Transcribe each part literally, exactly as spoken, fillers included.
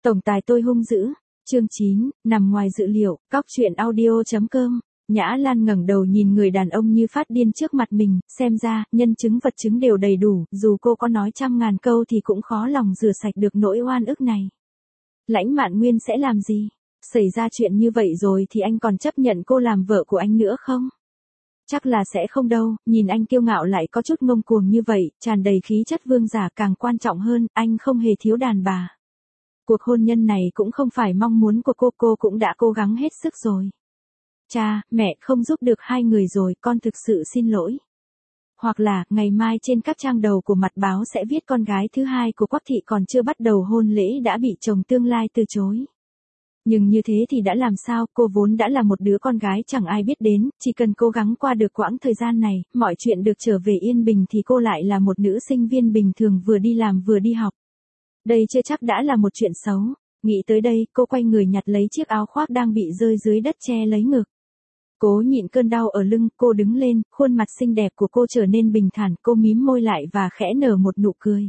Tổng tài tôi hung dữ. Chương chín, nằm ngoài dự liệu, cóc truyện audio chấm com. Nhã Lan ngẩng đầu nhìn người đàn ông như phát điên trước mặt mình, xem ra, nhân chứng vật chứng đều đầy đủ, dù cô có nói trăm ngàn câu thì cũng khó lòng rửa sạch được nỗi oan ức này. Lãnh Mạn Nguyên sẽ làm gì? Xảy ra chuyện như vậy rồi thì anh còn chấp nhận cô làm vợ của anh nữa không? Chắc là sẽ không đâu, nhìn anh kiêu ngạo lại có chút ngông cuồng như vậy, tràn đầy khí chất vương giả, càng quan trọng hơn, anh không hề thiếu đàn bà. Cuộc hôn nhân này cũng không phải mong muốn của cô, cô cũng đã cố gắng hết sức rồi. Cha, mẹ, không giúp được hai người rồi, con thực sự xin lỗi. Hoặc là, ngày mai trên các trang đầu của mặt báo sẽ viết con gái thứ hai của Quách thị còn chưa bắt đầu hôn lễ đã bị chồng tương lai từ chối. Nhưng như thế thì đã làm sao, cô vốn đã là một đứa con gái chẳng ai biết đến, chỉ cần cố gắng qua được quãng thời gian này, mọi chuyện được trở về yên bình thì cô lại là một nữ sinh viên bình thường vừa đi làm vừa đi học. Đây chưa chắc đã là một chuyện xấu. Nghĩ tới đây, cô quay người nhặt lấy chiếc áo khoác đang bị rơi dưới đất che lấy ngực. Cố nhịn cơn đau ở lưng, cô đứng lên, khuôn mặt xinh đẹp của cô trở nên bình thản, cô mím môi lại và khẽ nở một nụ cười.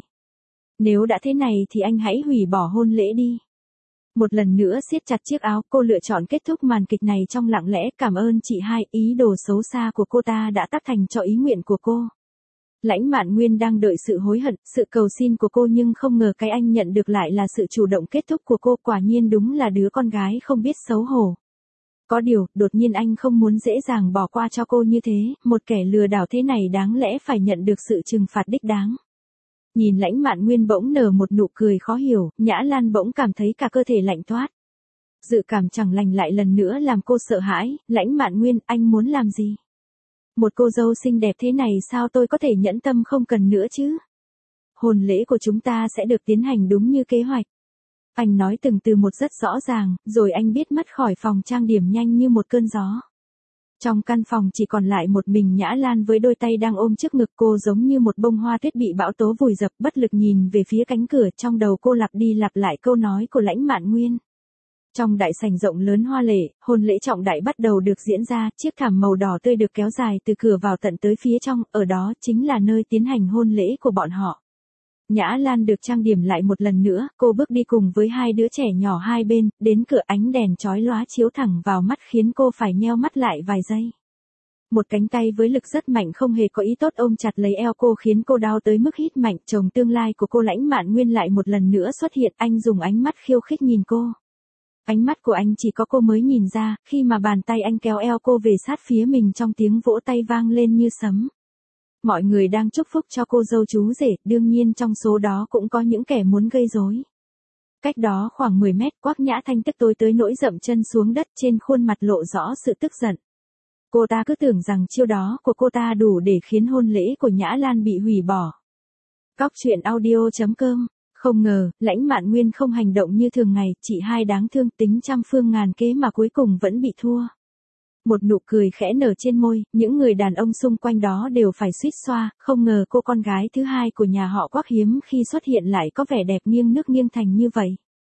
Nếu đã thế này thì anh hãy hủy bỏ hôn lễ đi. Một lần nữa siết chặt chiếc áo, cô lựa chọn kết thúc màn kịch này trong lặng lẽ. Cảm ơn chị hai, ý đồ xấu xa của cô ta đã tác thành cho ý nguyện của cô. Lãnh Mạn Nguyên đang đợi sự hối hận, sự cầu xin của cô, nhưng không ngờ cái anh nhận được lại là sự chủ động kết thúc của cô, quả nhiên đúng là đứa con gái không biết xấu hổ. Có điều, đột nhiên anh không muốn dễ dàng bỏ qua cho cô như thế, một kẻ lừa đảo thế này đáng lẽ phải nhận được sự trừng phạt đích đáng. Nhìn Lãnh Mạn Nguyên bỗng nở một nụ cười khó hiểu, Nhã Lan bỗng cảm thấy cả cơ thể lạnh toát. Dự cảm chẳng lành lại lần nữa làm cô sợ hãi. Lãnh Mạn Nguyên, anh muốn làm gì? Một cô dâu xinh đẹp thế này sao tôi có thể nhẫn tâm không cần nữa chứ? Hôn lễ của chúng ta sẽ được tiến hành đúng như kế hoạch. Anh nói từng từ một rất rõ ràng, rồi anh biết mất khỏi phòng trang điểm nhanh như một cơn gió. Trong căn phòng chỉ còn lại một mình Nhã Lan với đôi tay đang ôm trước ngực, cô giống như một bông hoa tuyết bị bão tố vùi dập, bất lực nhìn về phía cánh cửa, trong đầu cô lặp đi lặp lại câu nói của Lãnh Mạn Nguyên. Trong đại sảnh rộng lớn hoa lệ, hôn lễ trọng đại bắt đầu được diễn ra, chiếc thảm màu đỏ tươi được kéo dài từ cửa vào tận tới phía trong, ở đó chính là nơi tiến hành hôn lễ của bọn họ. Nhã Lan được trang điểm lại một lần nữa, cô bước đi cùng với hai đứa trẻ nhỏ hai bên, đến cửa, ánh đèn chói lóa chiếu thẳng vào mắt khiến cô phải nheo mắt lại vài giây. Một cánh tay với lực rất mạnh không hề có ý tốt ôm chặt lấy eo cô khiến cô đau tới mức hít mạnh. Chồng tương lai của cô Lãnh Mạn Nguyên lại một lần nữa xuất hiện, anh dùng ánh mắt khiêu khích nhìn cô. Ánh mắt của anh chỉ có cô mới nhìn ra, khi mà bàn tay anh kéo eo cô về sát phía mình, trong tiếng vỗ tay vang lên như sấm. Mọi người đang chúc phúc cho cô dâu chú rể, đương nhiên trong số đó cũng có những kẻ muốn gây rối. Cách đó khoảng mười mét, Quách Nhã Thanh tức tối tới nỗi dậm chân xuống đất, trên khuôn mặt lộ rõ sự tức giận. Cô ta cứ tưởng rằng chiêu đó của cô ta đủ để khiến hôn lễ của Nhã Lan bị hủy bỏ. Cóc truyện audio chấm com. Không ngờ, Lãnh Mạn Nguyên không hành động như thường ngày, chị hai đáng thương, tính trăm phương ngàn kế mà cuối cùng vẫn bị thua. Một nụ cười khẽ nở trên môi, những người đàn ông xung quanh đó đều phải suýt xoa, không ngờ cô con gái thứ hai của nhà họ Quách hiếm khi xuất hiện lại có vẻ đẹp nghiêng nước nghiêng thành như vậy.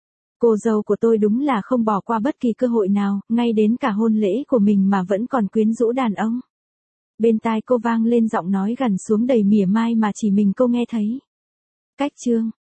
Cô dâu của tôi đúng là không bỏ qua bất kỳ cơ hội nào, ngay đến cả hôn lễ của mình mà vẫn còn quyến rũ đàn ông. Bên tai cô vang lên giọng nói gằn xuống đầy mỉa mai mà chỉ mình cô nghe thấy. Cách chương